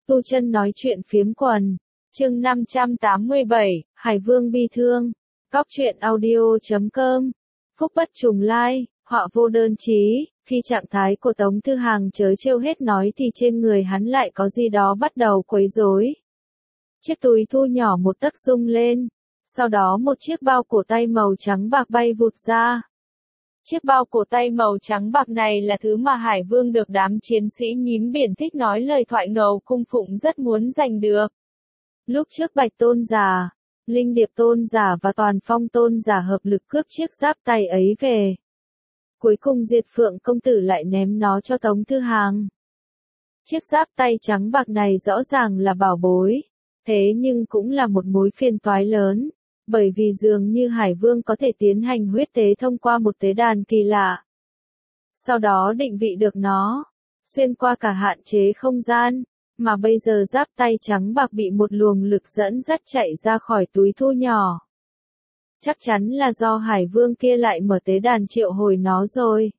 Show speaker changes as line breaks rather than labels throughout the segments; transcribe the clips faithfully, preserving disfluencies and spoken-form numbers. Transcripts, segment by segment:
Tu Chân nói chuyện phiếm quần, chương năm trăm tám mươi bảy, Hải Vương bi thương, Cóc truyện audio chấm com, phúc bất trùng lai, họa vô đơn chí, khi trạng thái của Tống Thư Hàng chớ trêu hết nói thì trên người hắn lại có gì đó bắt đầu quấy rối. Chiếc túi thu nhỏ một tấc rung lên, sau đó một chiếc bao cổ tay màu trắng bạc bay vụt ra. Chiếc bao cổ tay màu trắng bạc này là thứ mà Hải Vương được đám chiến sĩ nhím biển thích nói lời thoại ngầu cung phụng rất muốn giành được. Lúc trước Bạch Tôn giả, Linh Điệp Tôn giả và Toàn Phong Tôn giả hợp lực cướp chiếc giáp tay ấy về. Cuối cùng Diệt Phượng công tử lại ném nó cho Tống Thư Hàng. Chiếc giáp tay trắng bạc này rõ ràng là bảo bối, thế nhưng cũng là một mối phiền toái lớn. Bởi vì dường như Hải Vương có thể tiến hành huyết tế thông qua một tế đàn kỳ lạ. Sau đó định vị được nó, xuyên qua cả hạn chế không gian, mà bây giờ giáp tay trắng bạc bị một luồng lực dẫn dắt chạy ra khỏi túi thu nhỏ. Chắc chắn là do Hải Vương kia lại mở tế đàn triệu hồi nó rồi.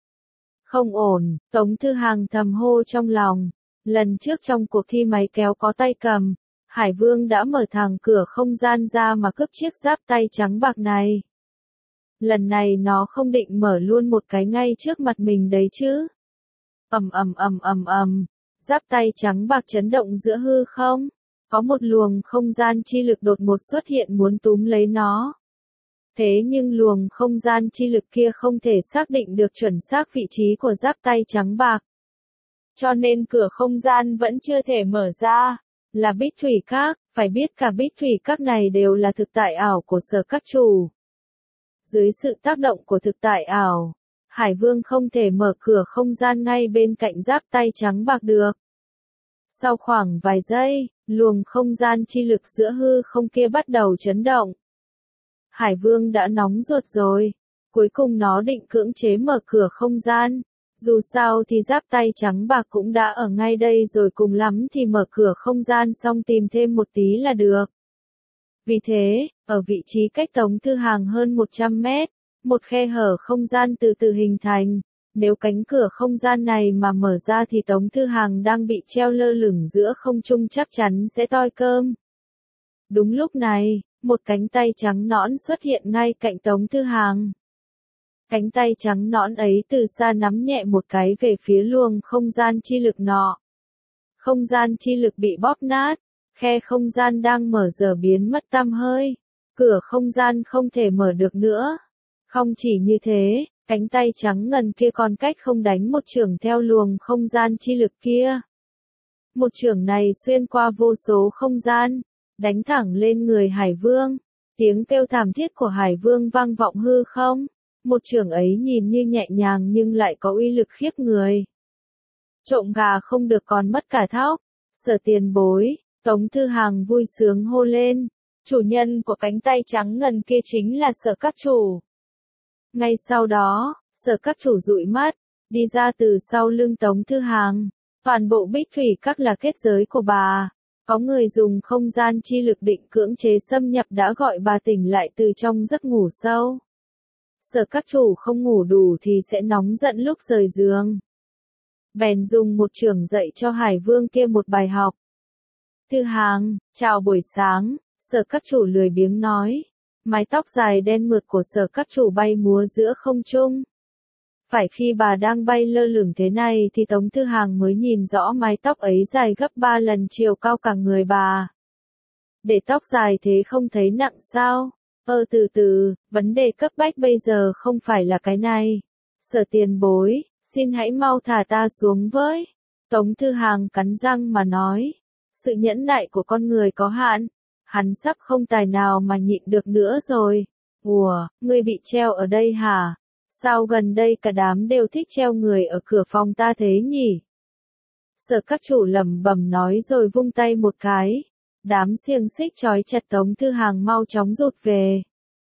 Không ổn, Tống Thư Hàng thầm hô trong lòng. Lần trước trong cuộc thi máy kéo có tay cầm, Hải Vương đã mở thẳng cửa không gian ra mà cướp chiếc giáp tay trắng bạc này. Lần này nó không định mở luôn một cái ngay trước mặt mình đấy chứ. Ầm ầm ầm ầm ầm, giáp tay trắng bạc chấn động giữa hư không, có một luồng không gian chi lực đột ngột xuất hiện muốn túm lấy nó. Thế nhưng luồng không gian chi lực kia không thể xác định được chuẩn xác vị trí của giáp tay trắng bạc. Cho nên cửa không gian vẫn chưa thể mở ra. Là Bích Thủy Các, phải biết cả Bích Thủy Các này đều là thực tại ảo của Sở Các chủ. Dưới sự tác động của thực tại ảo, Hải Vương không thể mở cửa không gian ngay bên cạnh giáp tay trắng bạc được. Sau khoảng vài giây, luồng không gian chi lực giữa hư không kia bắt đầu chấn động. Hải Vương đã nóng ruột rồi, cuối cùng nó định cưỡng chế mở cửa không gian. Dù sao thì giáp tay trắng bạc cũng đã ở ngay đây rồi, cùng lắm thì mở cửa không gian xong tìm thêm một tí là được. Vì thế, ở vị trí cách Tống Thư Hàng hơn một trăm mét, một khe hở không gian từ từ hình thành. Nếu cánh cửa không gian này mà mở ra thì Tống Thư Hàng đang bị treo lơ lửng giữa không trung chắc chắn sẽ toi cơm. Đúng lúc này, một cánh tay trắng nõn xuất hiện ngay cạnh Tống Thư Hàng. Cánh tay trắng nõn ấy từ xa nắm nhẹ một cái về phía luồng không gian chi lực nọ. Không gian chi lực bị bóp nát, khe không gian đang mở giờ biến mất tăm hơi. Cửa không gian không thể mở được nữa. Không chỉ như thế, cánh tay trắng ngần kia còn cách không đánh một chưởng theo luồng không gian chi lực kia. Một chưởng này xuyên qua vô số không gian, đánh thẳng lên người Hải Vương. Tiếng kêu thảm thiết của Hải Vương vang vọng hư không. Một chưởng ấy nhìn như nhẹ nhàng nhưng lại có uy lực khiếp người. Trộm gà không được còn mất cả thóc. Sở Tiền Bối, Tống Thư Hàng vui sướng hô lên. Chủ nhân của cánh tay trắng ngần kia chính là Sở Các chủ. Ngay sau đó, Sở Các chủ dụi mắt, đi ra từ sau lưng Tống Thư Hàng. Toàn bộ Bích Thủy Các là kết giới của bà. Có người dùng không gian chi lực định cưỡng chế xâm nhập đã gọi bà tỉnh lại từ trong giấc ngủ sâu. Sở Các chủ không ngủ đủ thì sẽ nóng giận lúc rời giường. Bèn dùng một chưởng dạy cho Hải Vương kia một bài học. Thư Hàng, chào buổi sáng, Sở Các chủ lười biếng nói. Mái tóc dài đen mượt của Sở Các chủ bay múa giữa không trung. Phải khi bà đang bay lơ lửng thế này thì Tống Thư Hàng mới nhìn rõ mái tóc ấy dài gấp ba lần chiều cao cả người bà. Để tóc dài thế không thấy nặng sao? Ơ từ từ, vấn đề cấp bách bây giờ không phải là cái này. Sở Tiền Bối, xin hãy mau thả ta xuống với. Tống Thư Hàng cắn răng mà nói. Sự nhẫn nại của con người có hạn. Hắn sắp không tài nào mà nhịn được nữa rồi. Ủa, ngươi bị treo ở đây hả? Sao gần đây cả đám đều thích treo người ở cửa phòng ta thế nhỉ? Sở Các chủ lẩm bẩm nói rồi vung tay một cái. Đám xiềng xích trói chặt Tống Thư Hàng mau chóng rụt về.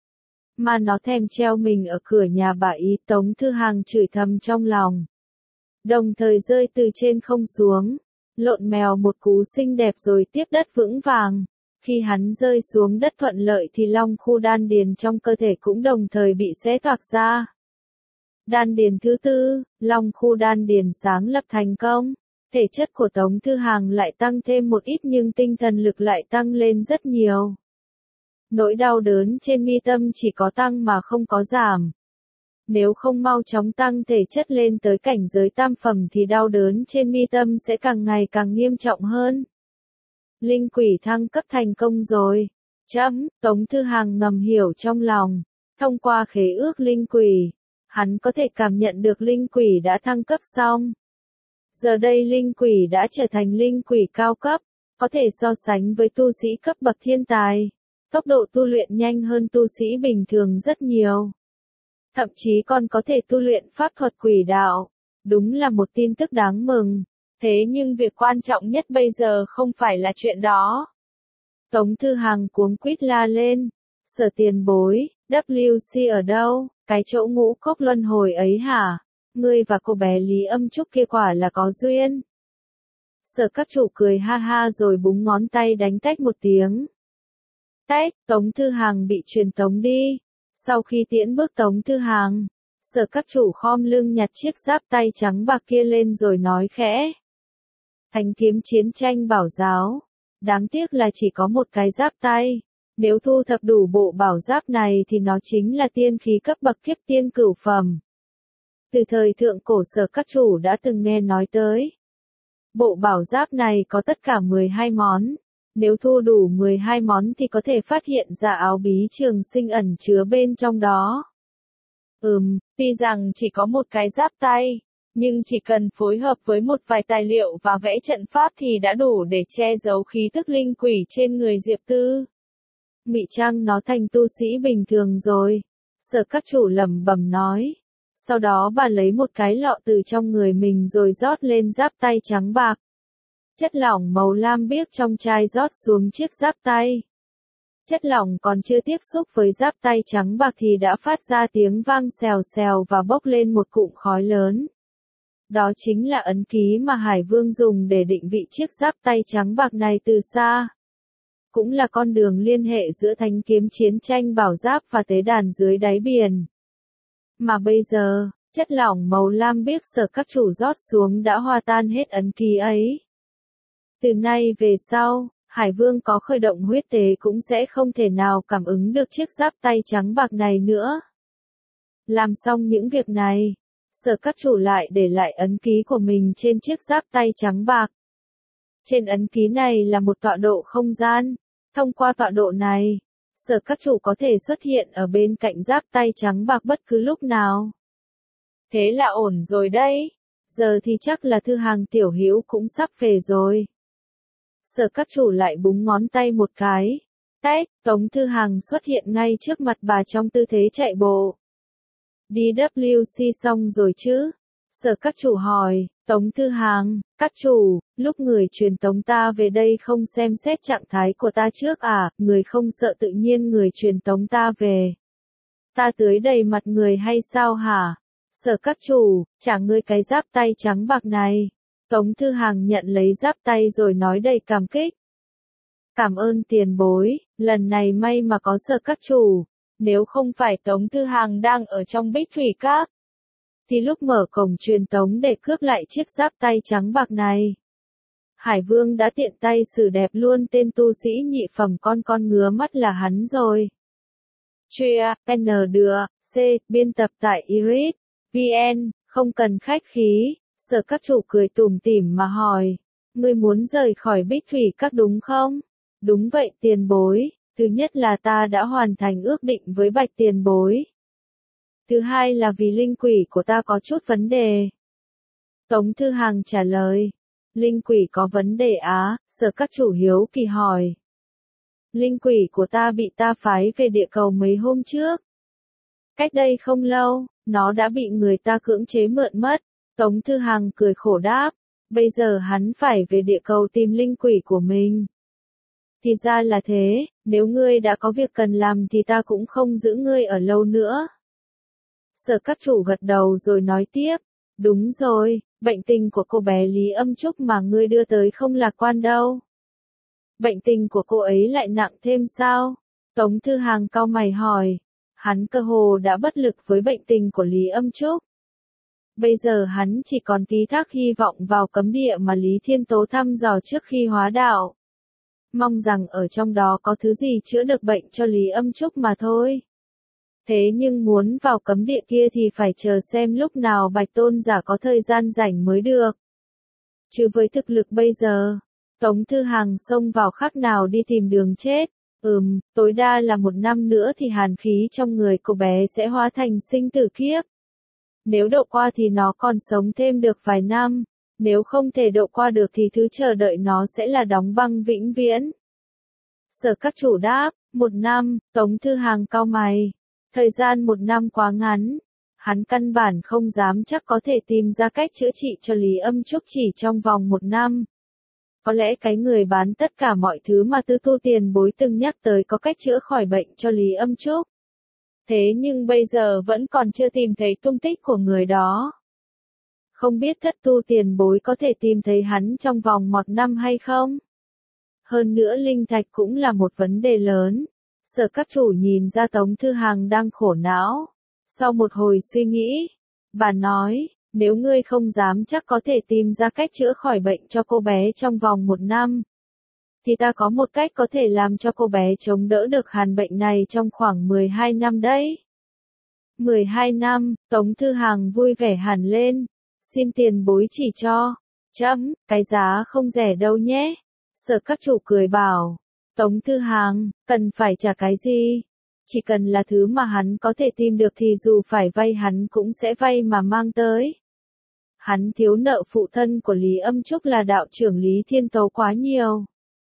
Mà nó thèm treo mình ở cửa nhà bà ý, Tống Thư Hàng chửi thầm trong lòng. Đồng thời rơi từ trên không xuống, lộn mèo một cú xinh đẹp rồi tiếp đất vững vàng. Khi hắn rơi xuống đất thuận lợi thì long khu đan điền trong cơ thể cũng đồng thời bị xé toạc ra. Đan điền thứ tư, long khu đan điền sáng lập thành công. Thể chất của Tống Thư Hàng lại tăng thêm một ít nhưng tinh thần lực lại tăng lên rất nhiều. Nỗi đau đớn trên mi tâm chỉ có tăng mà không có giảm. Nếu không mau chóng tăng thể chất lên tới cảnh giới tam phẩm thì đau đớn trên mi tâm sẽ càng ngày càng nghiêm trọng hơn. Linh quỷ thăng cấp thành công rồi. Chấm, Tống Thư Hàng ngầm hiểu trong lòng. Thông qua khế ước linh quỷ, hắn có thể cảm nhận được linh quỷ đã thăng cấp xong. Giờ đây linh quỷ đã trở thành linh quỷ cao cấp, có thể so sánh với tu sĩ cấp bậc thiên tài. Tốc độ tu luyện nhanh hơn tu sĩ bình thường rất nhiều. Thậm chí còn có thể tu luyện pháp thuật quỷ đạo. Đúng là một tin tức đáng mừng. Thế nhưng việc quan trọng nhất bây giờ không phải là chuyện đó. Tống Thư Hàng cuống quýt la lên. Sở tiền bối, W C ở đâu? Cái chỗ ngũ cốc luân hồi ấy hả? Ngươi và cô bé Lý Âm Trúc kia quả là có duyên. Sở các chủ cười ha ha rồi búng ngón tay đánh tách một tiếng. Tách, Tống Thư Hàng bị truyền tống đi. Sau khi tiễn bước Tống Thư Hàng, sở các chủ khom lưng nhặt chiếc giáp tay trắng bạc kia lên rồi nói khẽ. Thanh kiếm chiến tranh bảo giáo. Đáng tiếc là chỉ có một cái giáp tay. Nếu thu thập đủ bộ bảo giáp này thì nó chính là tiên khí cấp bậc kiếp tiên cửu phẩm. Từ thời thượng cổ sở các chủ đã từng nghe nói tới. Bộ bảo giáp này có tất cả mười hai món. Nếu thu đủ mười hai món thì có thể phát hiện ra áo bí trường sinh ẩn chứa bên trong đó. Ừm, tuy rằng chỉ có một cái giáp tay, nhưng chỉ cần phối hợp với một vài tài liệu và vẽ trận pháp thì đã đủ để che giấu khí tức linh quỷ trên người Diệp Tư. Ngụy trang nó thành tu sĩ bình thường rồi. Sở các chủ lẩm bẩm nói. Sau đó bà lấy một cái lọ từ trong người mình rồi rót lên giáp tay trắng bạc. Chất lỏng màu lam biếc trong chai rót xuống chiếc giáp tay. Chất lỏng còn chưa tiếp xúc với giáp tay trắng bạc thì đã phát ra tiếng vang xèo xèo và bốc lên một cụm khói lớn. Đó chính là ấn ký mà Hải Vương dùng để định vị chiếc giáp tay trắng bạc này từ xa. Cũng là con đường liên hệ giữa thanh kiếm chiến tranh bảo giáp và tế đàn dưới đáy biển. Mà bây giờ, chất lỏng màu lam biếc sở các chủ rót xuống đã hòa tan hết ấn ký ấy. Từ nay về sau, Hải Vương có khởi động huyết tế cũng sẽ không thể nào cảm ứng được chiếc giáp tay trắng bạc này nữa. Làm xong những việc này, sở các chủ lại để lại ấn ký của mình trên chiếc giáp tay trắng bạc. Trên ấn ký này là một tọa độ không gian. Thông qua tọa độ này, sở các chủ có thể xuất hiện ở bên cạnh giáp tay trắng bạc bất cứ lúc nào. Thế là ổn rồi đấy. Giờ thì chắc là Thư Hàng tiểu hữu cũng sắp về rồi. Sở các chủ lại búng ngón tay một cái. Tách, Tống Thư Hàng xuất hiện ngay trước mặt bà trong tư thế chạy bộ. Đi W C xong rồi chứ? Sở các chủ hỏi. Tống Thư Hàng, các chủ, lúc người truyền tống ta về đây không xem xét trạng thái của ta trước à, người không sợ tự nhiên người truyền tống ta về. Ta tưới đầy mặt người hay sao hả? Sở các chủ, trả ngươi cái giáp tay trắng bạc này. Tống Thư Hàng nhận lấy giáp tay rồi nói đầy cảm kích. Cảm ơn tiền bối, lần này may mà có sở các chủ. Nếu không phải Tống Thư Hàng đang ở trong Bích Thủy Các, thì lúc mở cổng truyền tống để cướp lại chiếc giáp tay trắng bạc này, Hải Vương đã tiện tay xử đẹp luôn tên tu sĩ nhị phẩm con con ngứa mắt là hắn rồi. Chia, N đưa, C, biên tập tại iris chấm vn, không cần khách khí, sở các chủ cười tủm tỉm mà hỏi. Ngươi muốn rời khỏi Bích Thủy Các đúng không? Đúng vậy tiền bối, thứ nhất là ta đã hoàn thành ước định với Bạch tiền bối. Thứ hai là vì linh quỷ của ta có chút vấn đề. Tống Thư Hàng trả lời. Linh quỷ có vấn đề á, sở các chủ hiếu kỳ hỏi. Linh quỷ của ta bị ta phái về địa cầu mấy hôm trước. Cách đây không lâu, nó đã bị người ta cưỡng chế mượn mất. Tống Thư Hàng cười khổ đáp. Bây giờ hắn phải về địa cầu tìm linh quỷ của mình. Thì ra là thế, nếu ngươi đã có việc cần làm thì ta cũng không giữ ngươi ở lâu nữa. Sở các chủ gật đầu rồi nói tiếp. Đúng rồi, bệnh tình của cô bé Lý Âm Trúc mà ngươi đưa tới không lạc quan đâu. Bệnh tình của cô ấy lại nặng thêm sao? Tống Thư Hàng cau mày hỏi. Hắn cơ hồ đã bất lực với bệnh tình của Lý Âm Trúc. Bây giờ hắn chỉ còn ký thác hy vọng vào cấm địa mà Lý Thiên Tố thăm dò trước khi hóa đạo. Mong rằng ở trong đó có thứ gì chữa được bệnh cho Lý Âm Trúc mà thôi. Thế nhưng muốn vào cấm địa kia thì phải chờ xem lúc nào Bạch Tôn giả có thời gian rảnh mới được. Chứ với thực lực bây giờ, Tống Thư Hàng xông vào khác nào đi tìm đường chết. Ừm, tối đa là một năm nữa thì hàn khí trong người cô bé sẽ hóa thành sinh tử kiếp. Nếu độ qua thì nó còn sống thêm được vài năm, nếu không thể độ qua được thì thứ chờ đợi nó sẽ là đóng băng vĩnh viễn. Sở các chủ đáp, một năm, Tống Thư Hàng cau mày. Thời gian một năm quá ngắn, hắn căn bản không dám chắc có thể tìm ra cách chữa trị cho Lý Âm Trúc chỉ trong vòng một năm. Có lẽ cái người bán tất cả mọi thứ mà Tư Tu Tiền Bối từng nhắc tới có cách chữa khỏi bệnh cho Lý Âm Trúc. Thế nhưng bây giờ vẫn còn chưa tìm thấy tung tích của người đó. Không biết Thất Tu Tiền Bối có thể tìm thấy hắn trong vòng một năm hay không? Hơn nữa linh thạch cũng là một vấn đề lớn. Sở các chủ nhìn ra Tống Thư Hàng đang khổ não. Sau một hồi suy nghĩ, bà nói, nếu ngươi không dám chắc có thể tìm ra cách chữa khỏi bệnh cho cô bé trong vòng một năm, thì ta có một cách có thể làm cho cô bé chống đỡ được hàn bệnh này trong khoảng mười hai năm đấy. mười hai năm, Tống Thư Hàng vui vẻ hẳn lên. Xin tiền bối chỉ cho. Chấm, cái giá không rẻ đâu nhé. Sở các chủ cười bảo. Tống Thư Hàng, cần phải trả cái gì? Chỉ cần là thứ mà hắn có thể tìm được thì dù phải vay hắn cũng sẽ vay mà mang tới. Hắn thiếu nợ phụ thân của Lý Âm Trúc là đạo trưởng Lý Thiên Tố quá nhiều.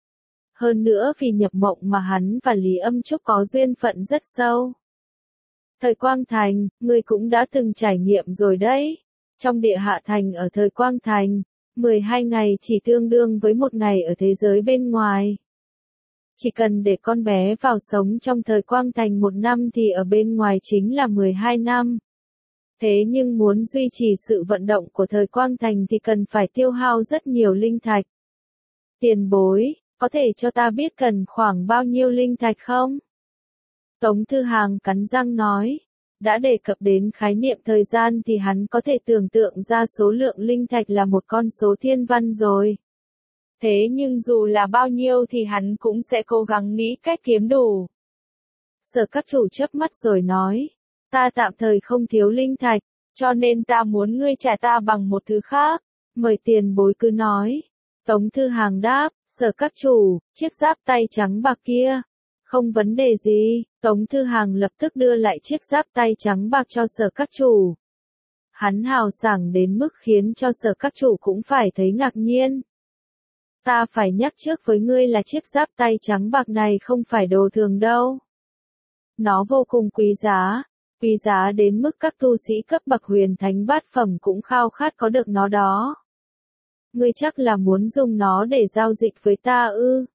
Hơn nữa vì nhập mộng mà hắn và Lý Âm Trúc có duyên phận rất sâu. Thời Quang Thành, ngươi cũng đã từng trải nghiệm rồi đấy. Trong địa hạ thành ở thời Quang Thành, mười hai ngày chỉ tương đương với một ngày ở thế giới bên ngoài. Chỉ cần để con bé vào sống trong thời Quang Thành một năm thì ở bên ngoài chính là mười hai năm. Thế nhưng muốn duy trì sự vận động của thời Quang Thành thì cần phải tiêu hao rất nhiều linh thạch. Tiền bối, có thể cho ta biết cần khoảng bao nhiêu linh thạch không? Tống Thư Hàng cắn răng nói. Đã đề cập đến khái niệm thời gian thì hắn có thể tưởng tượng ra số lượng linh thạch là một con số thiên văn rồi. Thế nhưng dù là bao nhiêu thì hắn cũng sẽ cố gắng nghĩ cách kiếm đủ. Sở các chủ chớp mắt rồi nói. Ta tạm thời không thiếu linh thạch, cho nên ta muốn ngươi trả ta bằng một thứ khác. Mời tiền bối cứ nói. Tống Thư Hàng đáp, sở các chủ, chiếc giáp tay trắng bạc kia. Không vấn đề gì, Tống Thư Hàng lập tức đưa lại chiếc giáp tay trắng bạc cho sở các chủ. Hắn hào sảng đến mức khiến cho sở các chủ cũng phải thấy ngạc nhiên. Ta phải nhắc trước với ngươi là chiếc giáp tay trắng bạc này không phải đồ thường đâu. Nó vô cùng quý giá, quý giá đến mức các tu sĩ cấp bậc huyền thánh bát phẩm cũng khao khát có được nó đó. Ngươi chắc là muốn dùng nó để giao dịch với ta ư?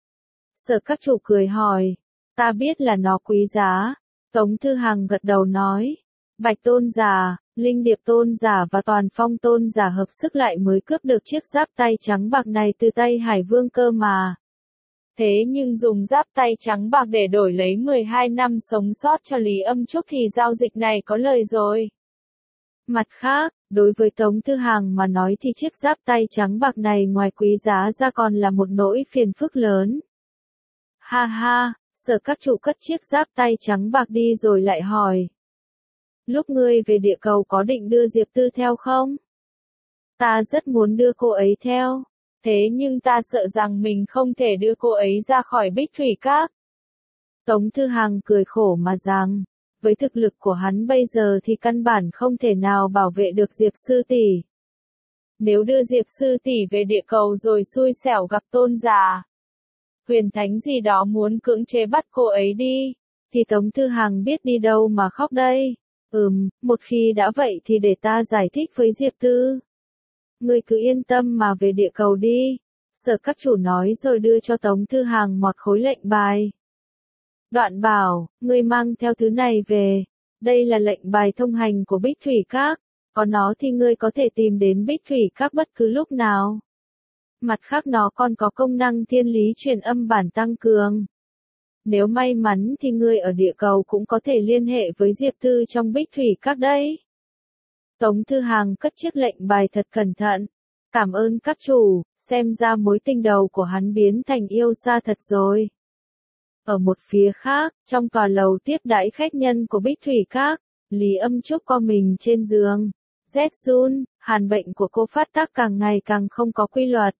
Sở các chủ cười hỏi, ta biết là nó quý giá. Tống Thư Hàng gật đầu nói, Bạch Tôn giả, Linh Điệp Tôn giả và Toàn Phong Tôn giả hợp sức lại mới cướp được chiếc giáp tay trắng bạc này từ tay Hải Vương cơ mà. Thế nhưng dùng giáp tay trắng bạc để đổi lấy mười hai năm sống sót cho Lý Âm Trúc thì giao dịch này có lời rồi. Mặt khác, đối với Tống Thư Hàng mà nói thì chiếc giáp tay trắng bạc này ngoài quý giá ra còn là một nỗi phiền phức lớn. Ha ha, sở các chủ cất chiếc giáp tay trắng bạc đi rồi lại hỏi. Lúc ngươi về địa cầu có định đưa Diệp Tư theo không? Ta rất muốn đưa cô ấy theo. Thế nhưng ta sợ rằng mình không thể đưa cô ấy ra khỏi Bích Thủy Các. Tống Thư Hàng cười khổ mà rằng, với thực lực của hắn bây giờ thì căn bản không thể nào bảo vệ được Diệp Sư tỷ. Nếu đưa Diệp Sư tỷ về địa cầu rồi xui xẻo gặp tôn giả, huyền thánh gì đó muốn cưỡng chế bắt cô ấy đi, thì Tống Thư Hàng biết đi đâu mà khóc đây. Ừm, một khi đã vậy thì để ta giải thích với Diệp Tư. Ngươi cứ yên tâm mà về địa cầu đi. Sở các chủ nói rồi đưa cho Tống Thư Hàng một khối lệnh bài. Đoạn bảo, ngươi mang theo thứ này về. Đây là lệnh bài thông hành của Bích Thủy Các. Có nó thì ngươi có thể tìm đến Bích Thủy Các bất cứ lúc nào. Mặt khác nó còn có công năng thiên lý truyền âm bản tăng cường. Nếu may mắn thì ngươi ở địa cầu cũng có thể liên hệ với Diệp Tư trong Bích Thủy Các đấy. Tống Thư Hàng cất chiếc lệnh bài thật cẩn thận. Cảm ơn các chủ, xem ra mối tình đầu của hắn biến thành yêu xa thật rồi. Ở một phía khác, trong tòa lầu tiếp đãi khách nhân của Bích Thủy Các, Lý Âm Trúc co mình trên giường. Rét run, hàn bệnh của cô phát tác càng ngày càng không có quy luật.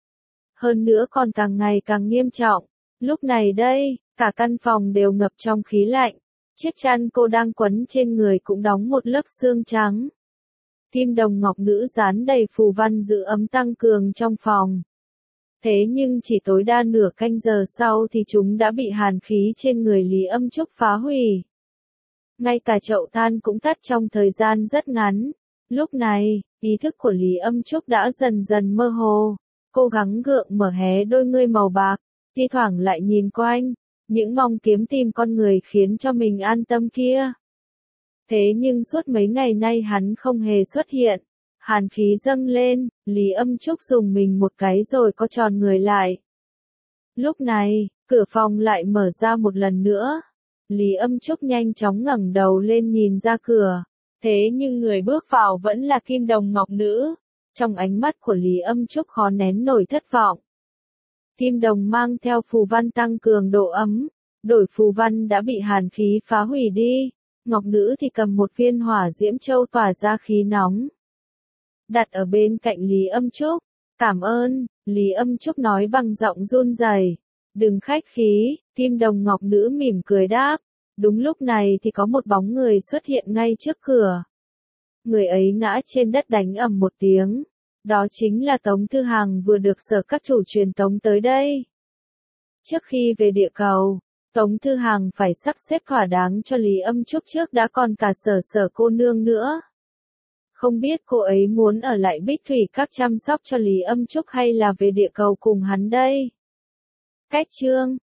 Hơn nữa còn càng ngày càng nghiêm trọng. Lúc này đây, cả căn phòng đều ngập trong khí lạnh. Chiếc chăn cô đang quấn trên người cũng đóng một lớp xương trắng. Kim đồng ngọc nữ dán đầy phù văn giữ ấm tăng cường trong phòng. Thế nhưng chỉ tối đa nửa canh giờ sau thì chúng đã bị hàn khí trên người Lý Âm Trúc phá hủy. Ngay cả chậu than cũng tắt trong thời gian rất ngắn. Lúc này, ý thức của Lý Âm Trúc đã dần dần mơ hồ. Cô gắng gượng mở hé đôi ngươi màu bạc, thi thoảng lại nhìn quanh, những mong kiếm tìm con người khiến cho mình an tâm kia. Thế nhưng suốt mấy ngày nay hắn không hề xuất hiện. Hàn khí dâng lên, Lý Âm Trúc dùng mình một cái rồi co tròn người lại. Lúc này, cửa phòng lại mở ra một lần nữa. Lý Âm Trúc nhanh chóng ngẩng đầu lên nhìn ra cửa. Thế nhưng người bước vào vẫn là Kim Đồng Ngọc Nữ. Trong ánh mắt của Lý Âm Trúc khó nén nổi thất vọng. Kim đồng mang theo phù văn tăng cường độ ấm. Đổi phù văn đã bị hàn khí phá hủy đi. Ngọc Nữ thì cầm một viên hỏa diễm châu tỏa ra khí nóng. Đặt ở bên cạnh Lý Âm Trúc. Cảm ơn, Lý Âm Trúc nói bằng giọng run rẩy. Đừng khách khí, Kim đồng Ngọc Nữ mỉm cười đáp. Đúng lúc này thì có một bóng người xuất hiện ngay trước cửa. Người ấy ngã trên đất đánh ầm một tiếng. Đó chính là Tống Thư Hàng vừa được sở các chủ truyền tống tới đây. Trước khi về địa cầu, Tống Thư Hàng phải sắp xếp thỏa đáng cho Lý Âm Trúc trước đã còn cả sở sở cô nương nữa. Không biết cô ấy muốn ở lại Bích Thủy Các chăm sóc cho Lý Âm Trúc hay là về địa cầu cùng hắn đây. Cách chương